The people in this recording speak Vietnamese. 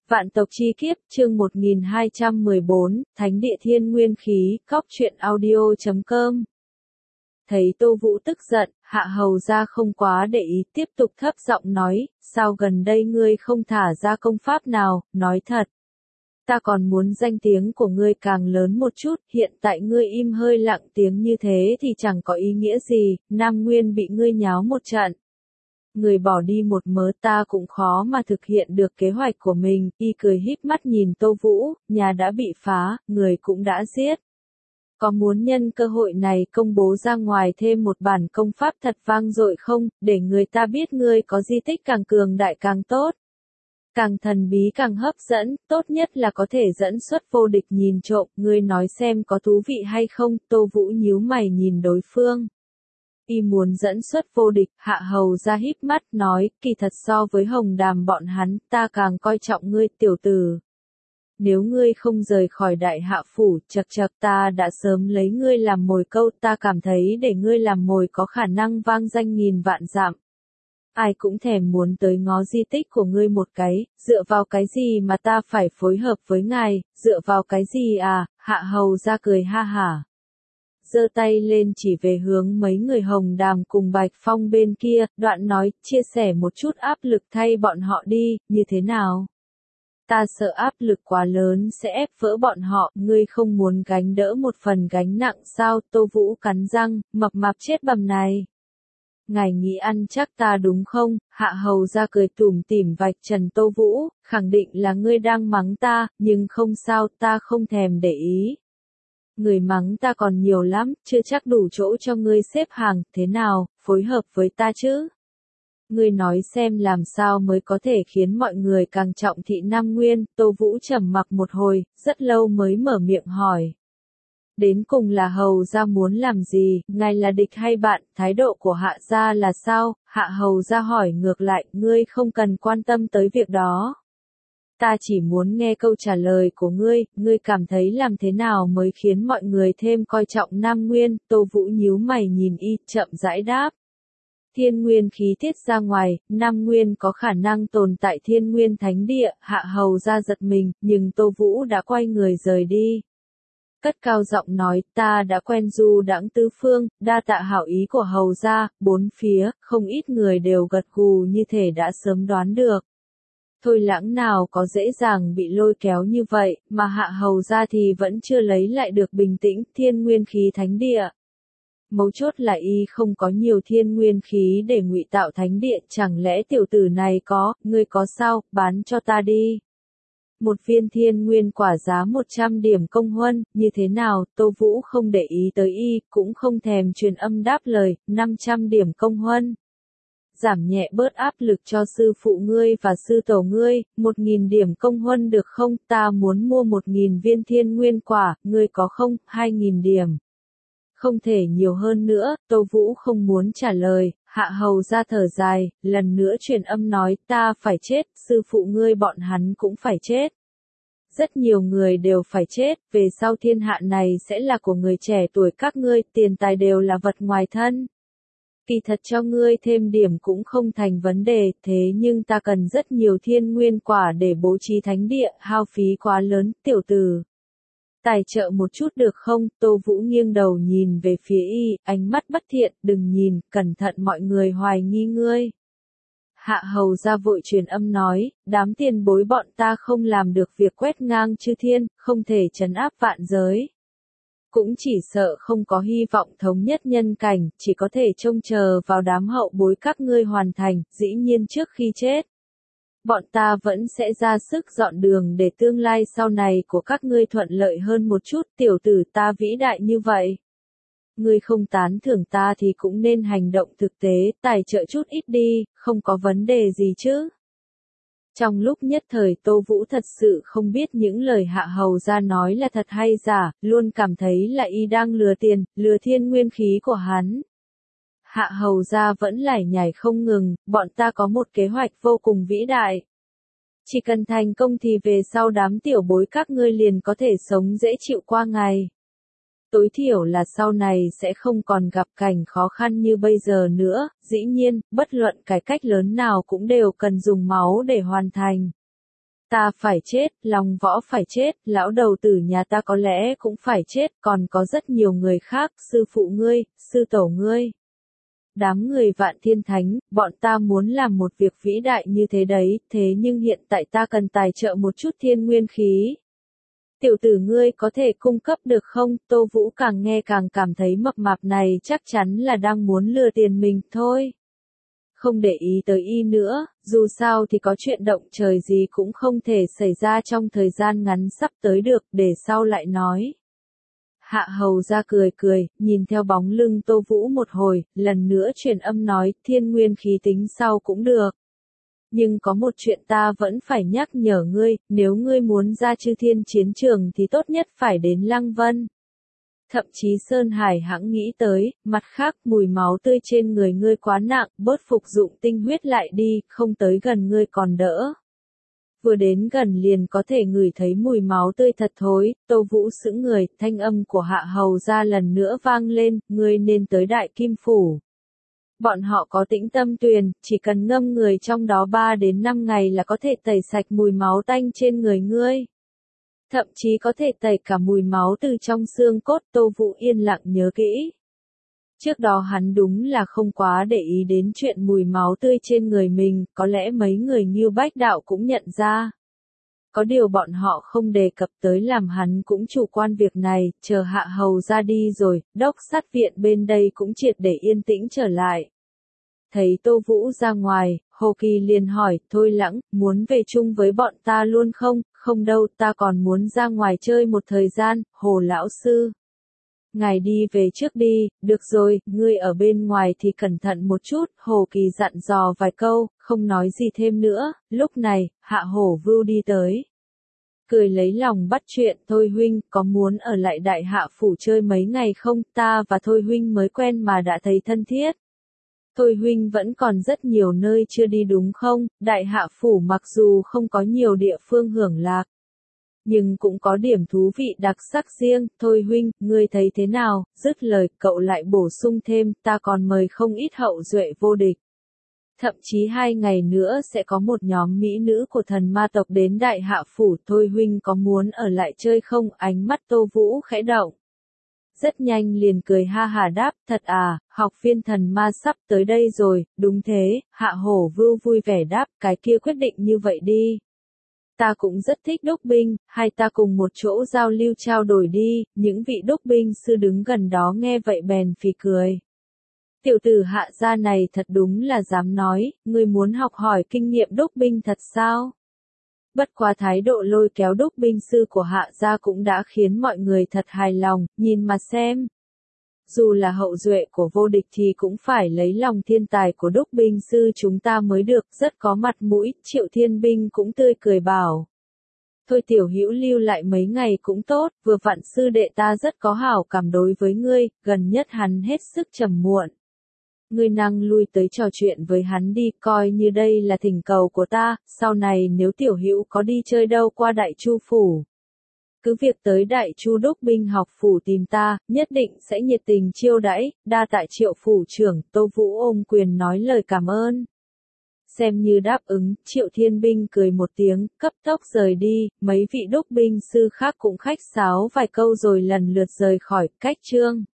Vạn tộc chi kiếp, chương 1214, Thánh địa thiên nguyên khí, cóc truyện audio.com. Thấy Tô Vũ tức giận, Hạ Hầu ra không quá để ý, tiếp tục thấp giọng nói, sao gần đây ngươi không thả ra công pháp nào, nói thật. Ta còn muốn danh tiếng của ngươi càng lớn một chút, hiện tại ngươi im hơi lặng tiếng như thế thì chẳng có ý nghĩa gì, Nam Nguyên bị ngươi nháo một trận. Người bỏ đi một mớ ta cũng khó mà thực hiện được kế hoạch của mình, y cười híp mắt nhìn Tô Vũ, nhà đã bị phá, người cũng đã giết. Có muốn nhân cơ hội này công bố ra ngoài thêm một bản công pháp thật vang dội không, để người ta biết ngươi có di tích càng cường đại càng tốt. Càng thần bí càng hấp dẫn, tốt nhất là có thể dẫn xuất vô địch nhìn trộm, ngươi nói xem có thú vị hay không, Tô Vũ nhíu mày nhìn đối phương. Y muốn dẫn xuất vô địch, Hạ Hầu ra híp mắt nói, kỳ thật so với Hồng Đàm bọn hắn, ta càng coi trọng ngươi tiểu tử. Nếu ngươi không rời khỏi đại hạ phủ, chật ta đã sớm lấy ngươi làm mồi câu, ta cảm thấy để ngươi làm mồi có khả năng vang danh nghìn vạn dặm. Ai cũng thèm muốn tới ngó di tích của ngươi một cái, dựa vào cái gì mà ta phải phối hợp với ngài, dựa vào cái gì à, Hạ Hầu ra cười ha hả. Giơ tay lên chỉ về hướng mấy người Hồng Đàm cùng Bạch Phong bên kia, đoạn nói, chia sẻ một chút áp lực thay bọn họ đi, như thế nào? Ta sợ áp lực quá lớn sẽ ép vỡ bọn họ, ngươi không muốn gánh đỡ một phần gánh nặng sao, Tô Vũ cắn răng, mập mạp chết bầm này. Ngài nghĩ ăn chắc ta đúng không? Hạ Hầu ra cười tủm tỉm vạch trần Tô Vũ, khẳng định là ngươi đang mắng ta, nhưng không sao, ta không thèm để ý. Người mắng ta còn nhiều lắm, chưa chắc đủ chỗ cho ngươi xếp hàng, thế nào, phối hợp với ta chứ? Ngươi nói xem làm sao mới có thể khiến mọi người càng trọng thị Nam Nguyên, Tô Vũ trầm mặc một hồi, rất lâu mới mở miệng hỏi. Đến cùng là Hầu gia muốn làm gì, ngài là địch hay bạn, thái độ của Hạ gia là sao? Hạ Hầu gia hỏi ngược lại, ngươi không cần quan tâm tới việc đó. Ta chỉ muốn nghe câu trả lời của ngươi cảm thấy làm thế nào mới khiến mọi người thêm coi trọng Nam Nguyên, Tô Vũ nhíu mày nhìn y, chậm rãi đáp. Thiên nguyên khí tiết ra ngoài, Nam Nguyên có khả năng tồn tại thiên nguyên thánh địa, Hạ Hầu ra giật mình, nhưng Tô Vũ đã quay người rời đi. Cất cao giọng nói, ta đã quen du đãng tứ phương, đa tạ hảo ý của Hầu ra, bốn phía, không ít người đều gật gù như thể đã sớm đoán được. Thôi Lãng nào có dễ dàng bị lôi kéo như vậy, mà Hạ Hầu ra thì vẫn chưa lấy lại được bình tĩnh, thiên nguyên khí thánh địa. Mấu chốt là y không có nhiều thiên nguyên khí để ngụy tạo thánh địa, chẳng lẽ tiểu tử này có, ngươi có sao, bán cho ta đi. Một viên thiên nguyên quả giá 100 điểm công huân, như thế nào, Tô Vũ không để ý tới y, cũng không thèm truyền âm đáp lời, 500 điểm công huân. Giảm nhẹ bớt áp lực cho sư phụ ngươi và sư tổ ngươi, 1.000 điểm công huân được không, ta muốn mua 1.000 viên thiên nguyên quả, ngươi có không, 2.000 điểm. Không thể nhiều hơn nữa, Tô Vũ không muốn trả lời, Hạ Hầu ra thở dài, lần nữa truyền âm nói, ta phải chết, sư phụ ngươi bọn hắn cũng phải chết. Rất nhiều người đều phải chết, về sau thiên hạ này sẽ là của người trẻ tuổi các ngươi, tiền tài đều là vật ngoài thân. Kỳ thật cho ngươi thêm điểm cũng không thành vấn đề, thế nhưng ta cần rất nhiều thiên nguyên quả để bố trí thánh địa, hao phí quá lớn, tiểu tử. Tài trợ một chút được không? Tô Vũ nghiêng đầu nhìn về phía y, ánh mắt bất thiện, đừng nhìn, cẩn thận mọi người hoài nghi ngươi. Hạ Hầu ra vội truyền âm nói, đám tiền bối bọn ta không làm được việc quét ngang chư thiên, không thể trấn áp vạn giới. Cũng chỉ sợ không có hy vọng thống nhất nhân cảnh, chỉ có thể trông chờ vào đám hậu bối các ngươi hoàn thành, dĩ nhiên trước khi chết. Bọn ta vẫn sẽ ra sức dọn đường để tương lai sau này của các ngươi thuận lợi hơn một chút, tiểu tử ta vĩ đại như vậy. Ngươi không tán thưởng ta thì cũng nên hành động thực tế, tài trợ chút ít đi, không có vấn đề gì chứ. Trong lúc nhất thời Tô Vũ thật sự không biết những lời Hạ Hầu ra nói là thật hay giả, luôn cảm thấy là y đang lừa tiền, lừa thiên nguyên khí của hắn. Hạ Hầu ra vẫn lải nhải không ngừng, bọn ta có một kế hoạch vô cùng vĩ đại. Chỉ cần thành công thì về sau đám tiểu bối các ngươi liền có thể sống dễ chịu qua ngày. Tối thiểu là sau này sẽ không còn gặp cảnh khó khăn như bây giờ nữa, dĩ nhiên, bất luận cải cách lớn nào cũng đều cần dùng máu để hoàn thành. Ta phải chết, Long Võ phải chết, lão đầu tử nhà ta có lẽ cũng phải chết, còn có rất nhiều người khác, sư phụ ngươi, sư tổ ngươi. Đám người Vạn Thiên Thánh, bọn ta muốn làm một việc vĩ đại như thế đấy, thế nhưng hiện tại ta cần tài trợ một chút thiên nguyên khí. Tiểu tử ngươi có thể cung cấp được không? Tô Vũ càng nghe càng cảm thấy mập mạp này chắc chắn là đang muốn lừa tiền mình thôi. Không để ý tới y nữa, dù sao thì có chuyện động trời gì cũng không thể xảy ra trong thời gian ngắn sắp tới được, để sau lại nói. Hạ hầu ra cười cười, nhìn theo bóng lưng Tô Vũ một hồi, lần nữa truyền âm nói, thiên nguyên khí tính sau cũng được. Nhưng có một chuyện ta vẫn phải nhắc nhở ngươi, nếu ngươi muốn ra chư thiên chiến trường thì tốt nhất phải đến Lăng Vân. Thậm chí Sơn Hải hãng nghĩ tới, mặt khác mùi máu tươi trên người ngươi quá nặng, bớt phục dụng tinh huyết lại đi, không tới gần ngươi còn đỡ. Vừa đến gần liền có thể ngửi thấy mùi máu tươi thật thối, Tô Vũ sững người, thanh âm của Hạ Hầu ra lần nữa vang lên, ngươi nên tới Đại Kim Phủ. Bọn họ có Tĩnh Tâm Tuyền, chỉ cần ngâm người trong đó 3 đến 5 ngày là có thể tẩy sạch mùi máu tanh trên người ngươi. Thậm chí có thể tẩy cả mùi máu từ trong xương cốt. Tô Vũ yên lặng nhớ kỹ. Trước đó hắn đúng là không quá để ý đến chuyện mùi máu tươi trên người mình, có lẽ mấy người Ngưu Bách Đạo cũng nhận ra. Có điều bọn họ không đề cập tới làm hắn cũng chủ quan việc này, chờ Hạ Hầu ra đi rồi, đốc sát viện bên đây cũng triệt để yên tĩnh trở lại. Thấy Tô Vũ ra ngoài, Hồ Kỳ liền hỏi, Thôi Lãng, muốn về chung với bọn ta luôn không? Không đâu, ta còn muốn ra ngoài chơi một thời gian, Hồ Lão Sư. Ngài đi về trước đi, được rồi, ngươi ở bên ngoài thì cẩn thận một chút, Hồ Kỳ dặn dò vài câu, không nói gì thêm nữa, lúc này, Hạ Hổ Vưu đi tới. Cười lấy lòng bắt chuyện, Thôi huynh, có muốn ở lại Đại Hạ Phủ chơi mấy ngày không? Ta và Thôi huynh mới quen mà đã thấy thân thiết. Thôi huynh vẫn còn rất nhiều nơi chưa đi đúng không? Đại Hạ Phủ mặc dù không có nhiều địa phương hưởng lạc, nhưng cũng có điểm thú vị đặc sắc riêng. Thôi huynh, ngươi thấy thế nào? Dứt lời, cậu lại bổ sung thêm, ta còn mời không ít hậu duệ vô địch. Thậm chí 2 ngày nữa sẽ có một nhóm mỹ nữ của thần ma tộc đến Đại Hạ Phủ. Thôi huynh có muốn ở lại chơi không? Ánh mắt Tô Vũ khẽ động. Rất nhanh liền cười ha hà đáp, thật à, học viên thần ma sắp tới đây rồi, đúng thế, Hạ Hổ Vưu vui vẻ đáp, cái kia quyết định như vậy đi. Ta cũng rất thích đúc binh, hai ta cùng một chỗ giao lưu trao đổi đi, những vị đúc binh sư đứng gần đó nghe vậy bèn phì cười. Tiểu tử Hạ gia này thật đúng là dám nói, ngươi muốn học hỏi kinh nghiệm đúc binh thật sao? Bất quá thái độ lôi kéo đúc binh sư của Hạ gia cũng đã khiến mọi người thật hài lòng, nhìn mà xem. Dù là hậu duệ của vô địch thì cũng phải lấy lòng thiên tài của đúc binh sư chúng ta mới được, rất có mặt mũi. Triệu Thiên Binh cũng tươi cười bảo. Thôi tiểu hữu lưu lại mấy ngày cũng tốt, vừa vặn sư đệ ta rất có hảo cảm đối với ngươi, gần nhất hắn hết sức trầm muộn. Ngươi năng lui tới trò chuyện với hắn đi, coi như đây là thỉnh cầu của ta, sau này nếu tiểu hữu có đi chơi đâu qua Đại Chu Phủ. Cứ việc tới Đại Chu đúc binh học phủ tìm ta, nhất định sẽ nhiệt tình chiêu đãi, đa tạ Triệu phủ trưởng. Tô Vũ ôm quyền nói lời cảm ơn. Xem như đáp ứng, Triệu Thiên Binh cười một tiếng, cấp tốc rời đi, mấy vị đúc binh sư khác cũng khách sáo vài câu rồi lần lượt rời khỏi. Cách chương